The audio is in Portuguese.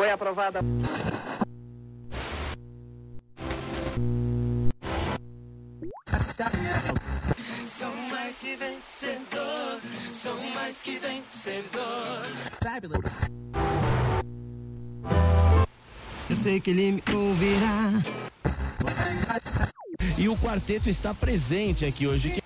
Foi aprovada. Sou mais que vencedor, sou mais que vencedor. Eu sei que ele me ouvirá. E o quarteto está presente aqui hoje.